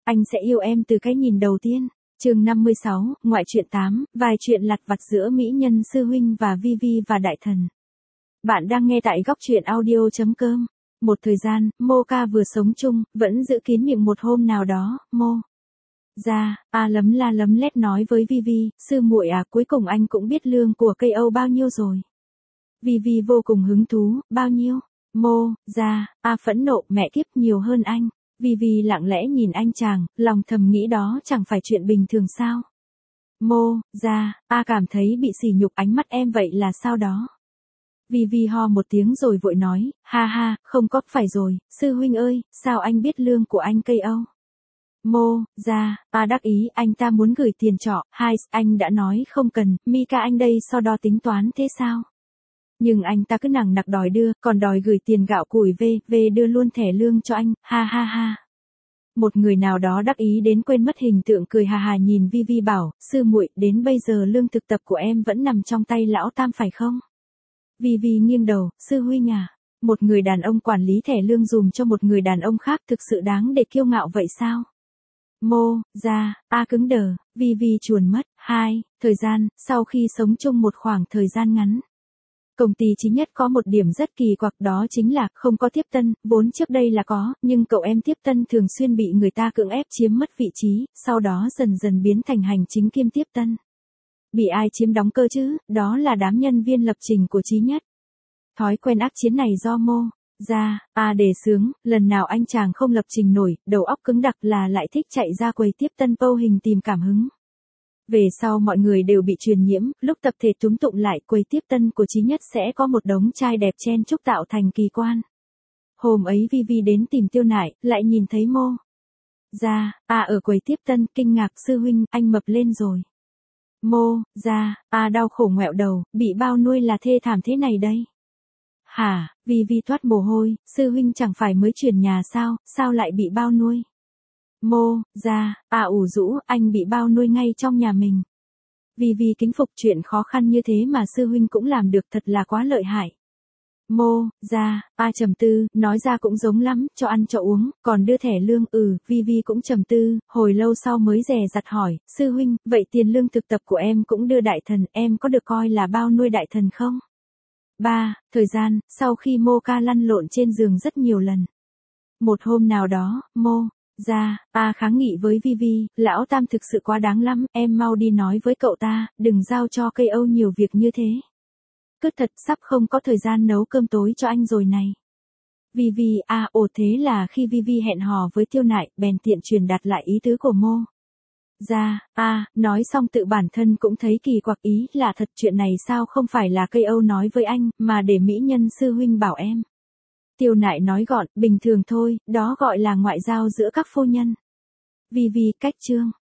Anh sẽ yêu em từ cái nhìn đầu tiên. Chương 56, ngoại truyện 8, vài chuyện lặt vặt giữa mỹ nhân sư huynh và Vi và đại thần. Bạn đang nghe tại góc truyện audio.com. Một thời gian, Mocha vừa sống chung, vẫn giữ kín miệng một hôm nào đó, lấm la lấm lét nói với Vi, sư muội à, cuối cùng anh cũng biết lương của cây Âu bao nhiêu rồi. Vi vô cùng hứng thú, bao nhiêu? Phẫn nộ, mẹ kiếp, nhiều hơn anh. Vi lặng lẽ nhìn anh chàng, lòng thầm nghĩ đó chẳng phải chuyện bình thường sao. Cảm thấy bị sỉ nhục, ánh mắt em vậy là sao đó. Vi ho một tiếng rồi vội nói, ha, không có, phải rồi, sư huynh ơi, sao anh biết lương của anh cây Âu? Đắc ý, anh ta muốn gửi tiền trọ, anh đã nói không cần, Mika anh đây so đo tính toán thế sao? Nhưng anh ta cứ nằng nặc đòi đưa, còn đòi gửi tiền gạo củi về đưa luôn thẻ lương cho anh, ha. Một người nào đó đắc ý đến quên mất hình tượng cười hà nhìn Vi bảo, sư muội, đến bây giờ lương thực tập của em vẫn nằm trong tay lão tam phải không? Vi nghiêng đầu, sư huynh à, một người đàn ông quản lý thẻ lương dùm cho một người đàn ông khác thực sự đáng để kiêu ngạo vậy sao? Cứng đờ, Vi chuồn mất. Thời gian, sau khi sống chung một khoảng thời gian ngắn. Công ty Chí Nhất có một điểm rất kỳ quặc, đó chính là không có tiếp tân, vốn trước đây là có, nhưng cậu em tiếp tân thường xuyên bị người ta cưỡng ép chiếm mất vị trí, sau đó dần dần biến thành hành chính kiêm tiếp tân. Bị ai chiếm đóng cơ chứ, đó là đám nhân viên lập trình của Chí Nhất. Thói quen ác chiến này do đề xướng, lần nào anh chàng không lập trình nổi, đầu óc cứng đặc là lại thích chạy ra quầy tiếp tân pâu hình tìm cảm hứng. Về sau mọi người đều bị truyền nhiễm, lúc tập thể túm tụng lại quầy tiếp tân của Chí Nhất sẽ có một đống trai đẹp chen chúc tạo thành kỳ quan. Hôm ấy Vi đến tìm Tiêu Nại, lại nhìn thấy ở quầy tiếp tân, kinh ngạc, sư huynh, anh mập lên rồi. Đau khổ ngoẹo đầu, bị bao nuôi là thê thảm thế này đây. Hả, Vi thoát mồ hôi, sư huynh chẳng phải mới chuyển nhà sao lại bị bao nuôi? Ủ rũ, anh bị bao nuôi ngay trong nhà mình. Vi kính phục, chuyện khó khăn như thế mà sư huynh cũng làm được, thật là quá lợi hại. Trầm tư, nói ra cũng giống lắm, cho ăn cho uống, còn đưa thẻ lương, Vi cũng trầm tư, hồi lâu sau mới dè dặt hỏi, sư huynh, vậy tiền lương thực tập của em cũng đưa đại thần, em có được coi là bao nuôi đại thần không? Thời gian, sau khi Mocha lăn lộn trên giường rất nhiều lần. Một hôm nào đó, kháng nghị với Vi, lão tam thực sự quá đáng lắm, em mau đi nói với cậu ta, đừng giao cho cây Âu nhiều việc như thế. Cứ thật sắp không có thời gian nấu cơm tối cho anh rồi này. Thế là khi Vi hẹn hò với Tiêu Nại, bèn tiện truyền đạt lại ý tứ của nói xong tự bản thân cũng thấy kỳ quặc, ý là thật, chuyện này sao không phải là cây Âu nói với anh, mà để mỹ nhân sư huynh bảo em. Tiêu Nại nói gọn, bình thường thôi, đó gọi là ngoại giao giữa các phu nhân. Vi cách chương.